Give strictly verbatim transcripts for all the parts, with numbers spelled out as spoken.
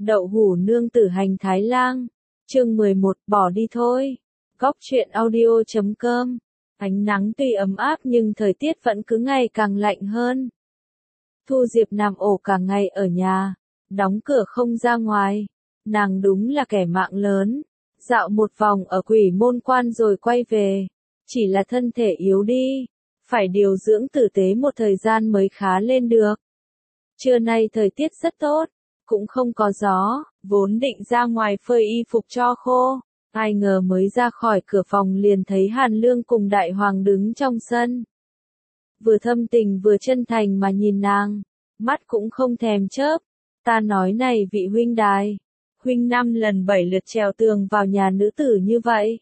Đậu hũ nương tử hành Thái Lang. Chương mười một, bỏ đi thôi. Góc truyện audio chấm com. Ánh nắng tuy ấm áp nhưng thời tiết vẫn cứ ngày càng lạnh hơn. Thu Diệp nằm ổ cả ngày ở nhà, đóng cửa không ra ngoài. Nàng đúng là kẻ mạng lớn, dạo một vòng ở Quỷ Môn Quan rồi quay về. Chỉ là thân thể yếu đi, phải điều dưỡng tử tế một thời gian mới khá lên được. Trưa nay thời tiết rất tốt, cũng không có gió, vốn định ra ngoài phơi y phục cho khô. Ai ngờ mới ra khỏi cửa phòng liền thấy Hàn Lương cùng Đại Hoàng đứng trong sân. Vừa thâm tình vừa chân thành mà nhìn nàng, mắt cũng không thèm chớp. Ta nói này vị huynh đài, huynh năm lần bảy lượt trèo tường vào nhà nữ tử như vậy.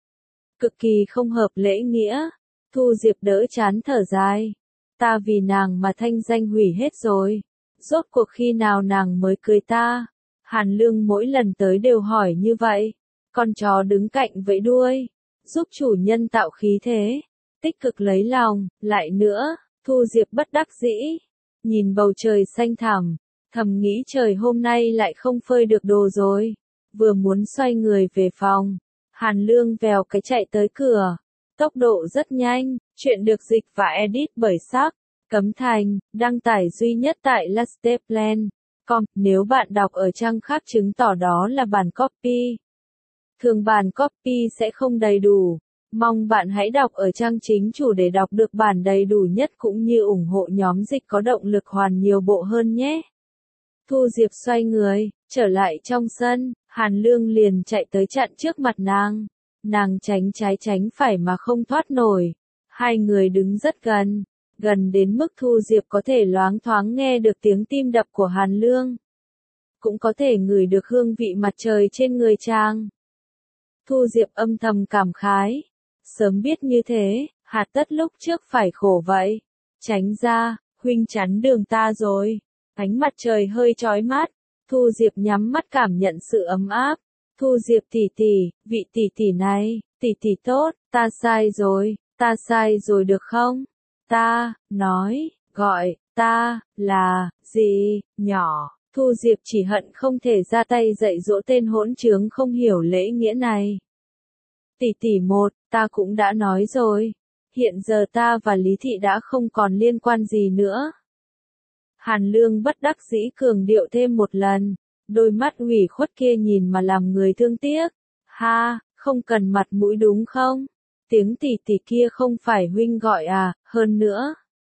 Cực kỳ không hợp lễ nghĩa. Thu Diệp đỡ chán thở dài. Ta vì nàng mà thanh danh hủy hết rồi. Rốt cuộc khi nào nàng mới cưới ta? Hàn Lương mỗi lần tới đều hỏi như vậy. Con chó đứng cạnh vẫy đuôi, giúp chủ nhân tạo khí thế, tích cực lấy lòng. Lại nữa, Thu Diệp bất đắc dĩ, nhìn bầu trời xanh thẳm, thầm nghĩ trời hôm nay lại không phơi được đồ rồi. Vừa muốn xoay người về phòng, Hàn Lương vèo cái chạy tới cửa, tốc độ rất nhanh. Chuyện được dịch và edit bởi Sắc Cấm Thành, đăng tải duy nhất tại lasteplan chấm com. Nếu bạn đọc ở trang khác chứng tỏ đó là bản copy. Thường bản copy sẽ không đầy đủ. Mong bạn hãy đọc ở trang chính chủ để đọc được bản đầy đủ nhất cũng như ủng hộ nhóm dịch có động lực hoàn nhiều bộ hơn nhé. Thu Diệp xoay người, trở lại trong sân, Hàn Lương liền chạy tới chặn trước mặt nàng. Nàng tránh trái tránh phải mà không thoát nổi. Hai người đứng rất gần, gần đến mức Thu Diệp có thể loáng thoáng nghe được tiếng tim đập của Hàn Lương. Cũng có thể ngửi được hương vị mặt trời trên người chàng. Thu Diệp âm thầm cảm khái. Sớm biết như thế, hà tất lúc trước phải khổ vậy. Tránh ra, huynh chắn đường ta rồi. Ánh mặt trời hơi chói mắt. Thu Diệp nhắm mắt cảm nhận sự ấm áp. Thu Diệp tỷ tỷ, vị tỷ tỷ này, tỷ tỷ tốt, ta sai rồi, ta sai rồi được không? Ta, nói, gọi, ta, là, gì, nhỏ. Thu Diệp chỉ hận không thể ra tay dạy dỗ tên hỗn trướng không hiểu lễ nghĩa này. Tỷ tỷ một, ta cũng đã nói rồi. Hiện giờ ta và Lý Thị đã không còn liên quan gì nữa. Hàn Lương bất đắc dĩ cường điệu thêm một lần. Đôi mắt ủy khuất kia nhìn mà làm người thương tiếc. Ha, không cần mặt mũi đúng không? Tiếng tỷ tỷ kia không phải huynh gọi à, hơn nữa.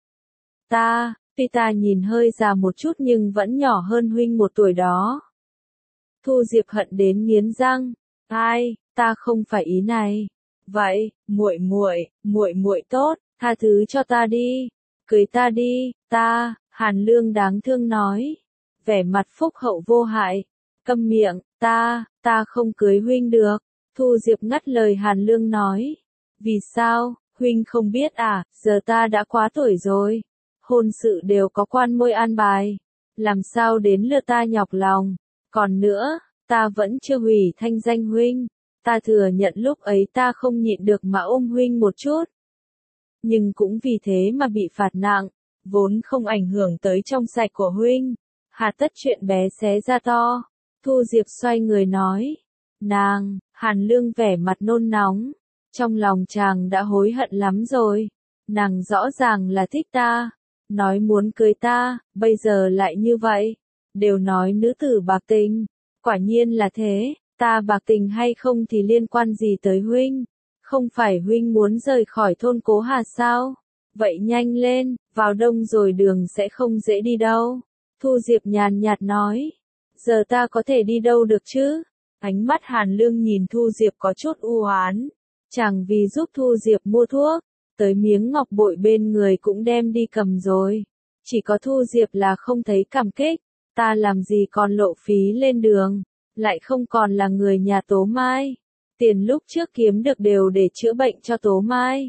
Ta, tuy ta nhìn hơi già một chút nhưng vẫn nhỏ hơn huynh một tuổi đó. Thu Diệp hận đến nghiến răng. Ai, ta không phải ý này. Vậy, muội muội, muội muội tốt, tha thứ cho ta đi. Cưới ta đi, ta, Hàn Lương đáng thương nói. Vẻ mặt phúc hậu vô hại. Câm miệng, ta, ta không cưới huynh được. Thu Diệp ngắt lời Hàn Lương nói. Vì sao, huynh không biết à, giờ ta đã quá tuổi rồi. Hôn sự đều có quan môi an bài. Làm sao đến lượt ta nhọc lòng. Còn nữa, ta vẫn chưa hủy thanh danh huynh. Ta thừa nhận lúc ấy ta không nhịn được mà ôm huynh một chút. Nhưng cũng vì thế mà bị phạt nặng. Vốn không ảnh hưởng tới trong sạch của huynh. Hà tất chuyện bé xé ra to. Thu Diệp xoay người nói. Nàng, Hàn Lương vẻ mặt nôn nóng. Trong lòng chàng đã hối hận lắm rồi. Nàng rõ ràng là thích ta. Nói muốn cưới ta, bây giờ lại như vậy. Đều nói nữ tử bạc tình. Quả nhiên là thế, ta bạc tình hay không thì liên quan gì tới huynh. Không phải huynh muốn rời khỏi thôn Cố Hà sao? Vậy nhanh lên, vào đông rồi đường sẽ không dễ đi đâu. Thu Diệp nhàn nhạt nói. Giờ ta có thể đi đâu được chứ? Ánh mắt Hàn Lương nhìn Thu Diệp có chút u oán. Chàng vì giúp Thu Diệp mua thuốc, tới miếng ngọc bội bên người cũng đem đi cầm rồi. Chỉ có Thu Diệp là không thấy cảm kích. Ta làm gì còn lộ phí lên đường, lại không còn là người nhà Tố Mai. Tiền lúc trước kiếm được đều để chữa bệnh cho Tố Mai.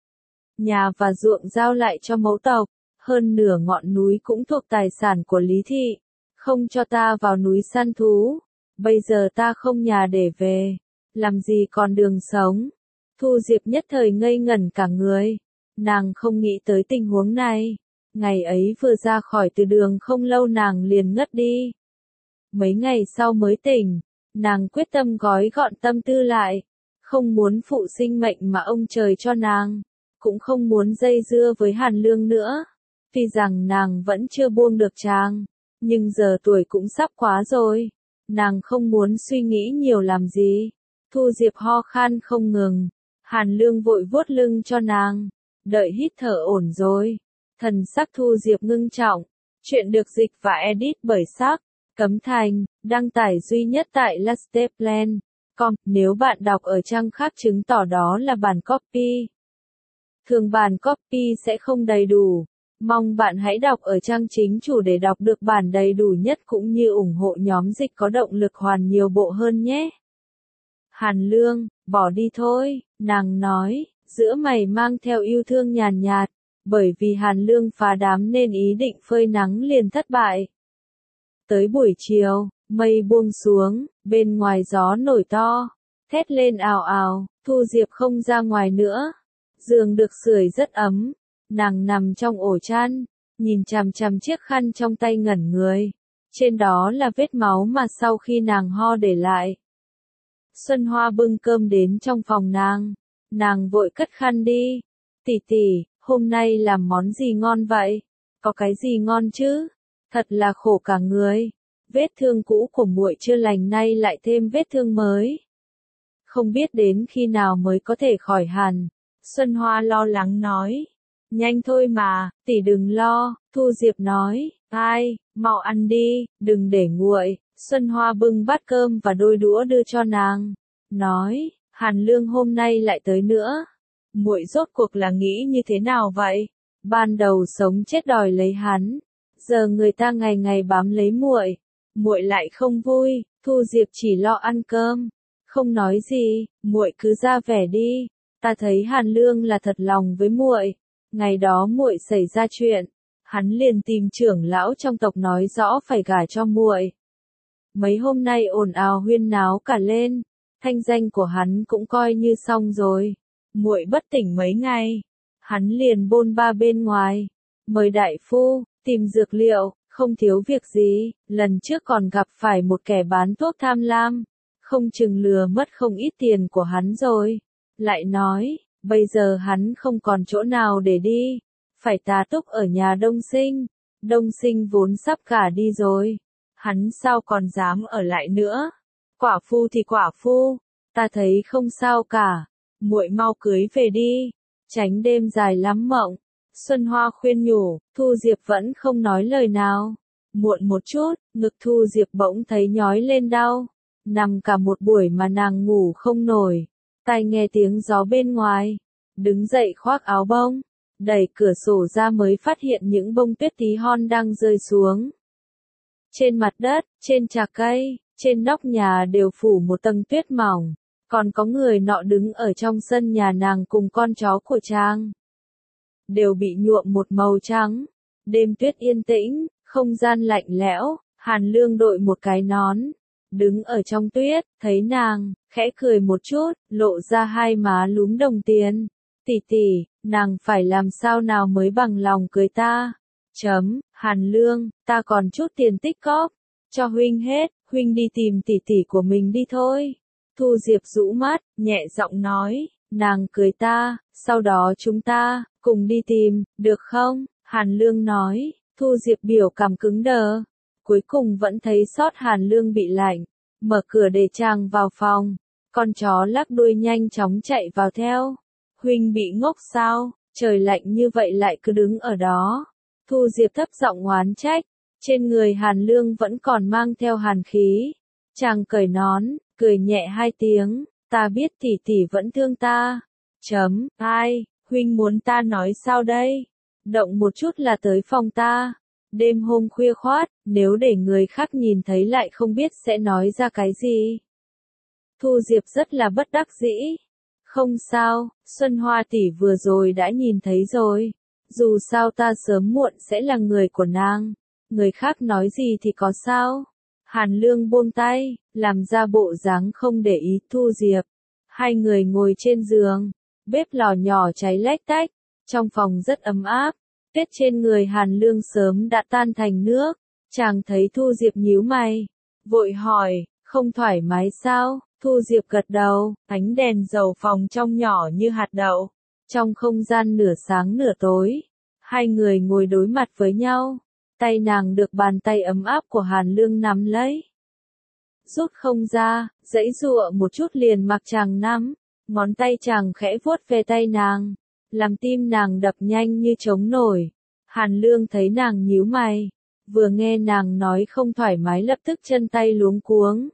Nhà và ruộng giao lại cho mẫu tộc, hơn nửa ngọn núi cũng thuộc tài sản của Lý Thị. Không cho ta vào núi săn thú. Bây giờ ta không nhà để về, làm gì còn đường sống. Thu Diệp nhất thời ngây ngẩn cả người. Nàng không nghĩ tới tình huống này. Ngày ấy vừa ra khỏi từ đường không lâu nàng liền ngất đi. Mấy ngày sau mới tỉnh, nàng quyết tâm gói gọn tâm tư lại, không muốn phụ sinh mệnh mà ông trời cho nàng, cũng không muốn dây dưa với Hàn Lương nữa. Tuy rằng nàng vẫn chưa buông được chàng, nhưng giờ tuổi cũng sắp quá rồi, nàng không muốn suy nghĩ nhiều làm gì. Thu Diệp ho khan không ngừng, Hàn Lương vội vuốt lưng cho nàng, đợi hít thở ổn rồi. Thần sắc Thu Diệp ngưng trọng, chuyện được dịch và edit bởi Sắc, Cấm Thành, đăng tải duy nhất tại lasteplan chấm com, nếu bạn đọc ở trang khác chứng tỏ đó là bản copy. Thường bản copy sẽ không đầy đủ. Mong bạn hãy đọc ở trang chính chủ để đọc được bản đầy đủ nhất cũng như ủng hộ nhóm dịch có động lực hoàn nhiều bộ hơn nhé. Hàn Lương, bỏ đi thôi, nàng nói, giữa mày mang theo yêu thương nhàn nhạt, bởi vì Hàn Lương phá đám nên ý định phơi nắng liền thất bại. Tới buổi chiều, mây buông xuống, bên ngoài gió nổi to, thét lên ào ào, Thu Diệp không ra ngoài nữa. Giường được sưởi rất ấm, nàng nằm trong ổ chăn, nhìn chằm chằm chiếc khăn trong tay ngẩn người. Trên đó là vết máu mà sau khi nàng ho để lại. Xuân Hoa bưng cơm đến trong phòng nàng, nàng vội cất khăn đi. Tỷ tỷ, hôm nay làm món gì ngon vậy? Có cái gì ngon chứ? Thật là khổ cả người. Vết thương cũ của muội chưa lành nay lại thêm vết thương mới. Không biết đến khi nào mới có thể khỏi hẳn. Xuân Hoa lo lắng nói. Nhanh thôi mà, tỷ đừng lo, Thu Diệp nói. Ai, mau ăn đi, đừng để nguội. Xuân Hoa bưng bát cơm và đôi đũa đưa cho nàng. Nói, Hàn Lương hôm nay lại tới nữa. Muội rốt cuộc là nghĩ như thế nào vậy? Ban đầu sống chết đòi lấy hắn. Giờ người ta ngày ngày bám lấy muội. Muội lại không vui, Thu Diệp chỉ lo ăn cơm. Không nói gì, muội cứ ra vẻ đi. Ta thấy Hàn Lương là thật lòng với muội. Ngày đó muội xảy ra chuyện, hắn liền tìm trưởng lão trong tộc nói rõ phải gả cho muội. Mấy hôm nay ồn ào huyên náo cả lên, thanh danh của hắn cũng coi như xong rồi. Muội bất tỉnh mấy ngày, hắn liền bôn ba bên ngoài, mời đại phu, tìm dược liệu, không thiếu việc gì, lần trước còn gặp phải một kẻ bán thuốc tham lam, không chừng lừa mất không ít tiền của hắn rồi. Lại nói, bây giờ hắn không còn chỗ nào để đi, phải tá túc ở nhà Đông Sinh. Đông Sinh vốn sắp gả đi rồi, hắn sao còn dám ở lại nữa. Quả phu thì quả phu, ta thấy không sao cả, muội mau cưới về đi, tránh đêm dài lắm mộng. Xuân Hoa khuyên nhủ, Thu Diệp vẫn không nói lời nào. Muộn một chút, ngực Thu Diệp bỗng thấy nhói lên đau, nằm cả một buổi mà nàng ngủ không nổi. Tai nghe tiếng gió bên ngoài, đứng dậy khoác áo bông, đẩy cửa sổ ra mới phát hiện những bông tuyết tí hon đang rơi xuống. Trên mặt đất, trên trạc cây, trên nóc nhà đều phủ một tầng tuyết mỏng, còn có người nọ đứng ở trong sân nhà nàng cùng con chó của Trang. Đều bị nhuộm một màu trắng. Đêm tuyết yên tĩnh, không gian lạnh lẽo, Hàn Lương đội một cái nón, đứng ở trong tuyết, thấy nàng, khẽ cười một chút, lộ ra hai má lúm đồng tiền. Tỷ tỷ, nàng phải làm sao nào mới bằng lòng cưới ta? Chấm, Hàn Lương, ta còn chút tiền tích cóp, cho huynh hết, huynh đi tìm tỷ tỷ của mình đi thôi. Thu Diệp rũ mắt, nhẹ giọng nói, nàng cưới ta, sau đó chúng ta, cùng đi tìm, được không? Hàn Lương nói, Thu Diệp biểu cảm cứng đờ. Cuối cùng vẫn thấy sót Hàn Lương bị lạnh, mở cửa để chàng vào phòng. Con chó lắc đuôi nhanh chóng chạy vào theo. Huynh bị ngốc sao, trời lạnh như vậy lại cứ đứng ở đó. Thu Diệp thấp giọng oán trách, trên người Hàn Lương vẫn còn mang theo hàn khí. Chàng cởi nón, cười nhẹ hai tiếng, ta biết tỷ tỷ vẫn thương ta. Chấm, ai, huynh muốn ta nói sao đây? Động một chút là tới phòng ta. Đêm hôm khuya khoát, nếu để người khác nhìn thấy lại không biết sẽ nói ra cái gì. Thu Diệp rất là bất đắc dĩ. Không sao, Xuân Hoa tỷ vừa rồi đã nhìn thấy rồi. Dù sao ta sớm muộn sẽ là người của nàng. Người khác nói gì thì có sao? Hàn Lương buông tay, làm ra bộ dáng không để ý Thu Diệp. Hai người ngồi trên giường, bếp lò nhỏ cháy lách tách, trong phòng rất ấm áp. Tuyết trên người Hàn Lương sớm đã tan thành nước. Chàng thấy Thu Diệp nhíu mày, vội hỏi, không thoải mái sao? Thu Diệp gật đầu, ánh đèn dầu phòng trong nhỏ như hạt đậu. Trong không gian nửa sáng nửa tối, hai người ngồi đối mặt với nhau. Tay nàng được bàn tay ấm áp của Hàn Lương nắm lấy. Rút không ra, giãy giụa một chút liền mặc chàng nắm. Ngón tay chàng khẽ vuốt về tay nàng, làm tim nàng đập nhanh như trống nổi. Hàn Lương thấy nàng nhíu mày, vừa nghe nàng nói không thoải mái lập tức chân tay luống cuống.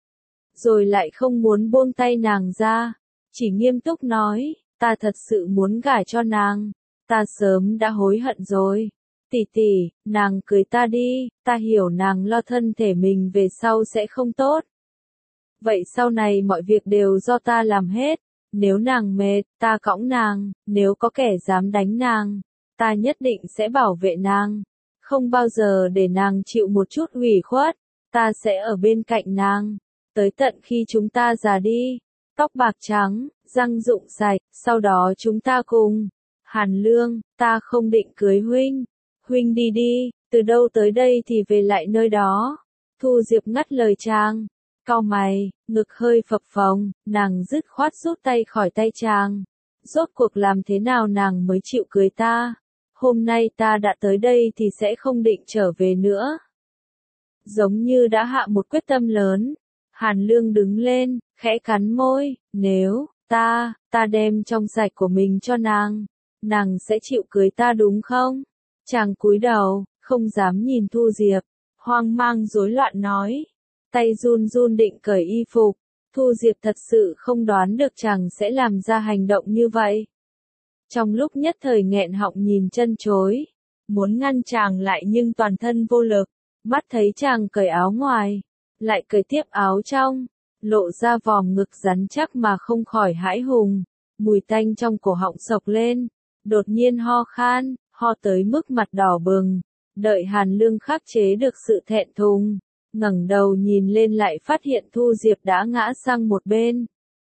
Rồi lại không muốn buông tay nàng ra, chỉ nghiêm túc nói, ta thật sự muốn gả cho nàng, ta sớm đã hối hận rồi. Tỷ tỷ, nàng cưới ta đi, ta hiểu nàng lo thân thể mình về sau sẽ không tốt. Vậy sau này mọi việc đều do ta làm hết, nếu nàng mệt, ta cõng nàng, nếu có kẻ dám đánh nàng, ta nhất định sẽ bảo vệ nàng, không bao giờ để nàng chịu một chút ủy khuất, ta sẽ ở bên cạnh nàng, tới tận khi chúng ta già đi, tóc bạc trắng, răng rụng sạch, sau đó chúng ta cùng. Hàn Lương, ta không định cưới huynh, huynh đi đi, từ đâu tới đây thì về lại nơi đó. Thu Diệp ngắt lời chàng, cau mày, ngực hơi phập phồng, nàng dứt khoát rút tay khỏi tay chàng. Rốt cuộc làm thế nào nàng mới chịu cưới ta? Hôm nay ta đã tới đây thì sẽ không định trở về nữa. Giống như đã hạ một quyết tâm lớn. Hàn Lương đứng lên, khẽ cắn môi, nếu, ta, ta đem trong sạch của mình cho nàng, nàng sẽ chịu cưới ta đúng không? Chàng cúi đầu, không dám nhìn Thu Diệp, hoang mang rối loạn nói. Tay run run định cởi y phục, Thu Diệp thật sự không đoán được chàng sẽ làm ra hành động như vậy. Trong lúc nhất thời nghẹn họng nhìn chân chối, muốn ngăn chàng lại nhưng toàn thân vô lực, mắt thấy chàng cởi áo ngoài, lại cởi tiếp áo trong, lộ ra vòm ngực rắn chắc mà không khỏi hãi hùng, mùi tanh trong cổ họng sộc lên, đột nhiên ho khan, ho tới mức mặt đỏ bừng, đợi Hàn Lương khắc chế được sự thẹn thùng, ngẩng đầu nhìn lên lại phát hiện Thu Diệp đã ngã sang một bên.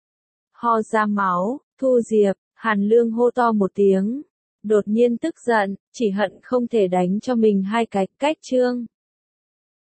Ho ra máu, Thu Diệp, Hàn Lương hô to một tiếng, đột nhiên tức giận, chỉ hận không thể đánh cho mình hai cái cách chương.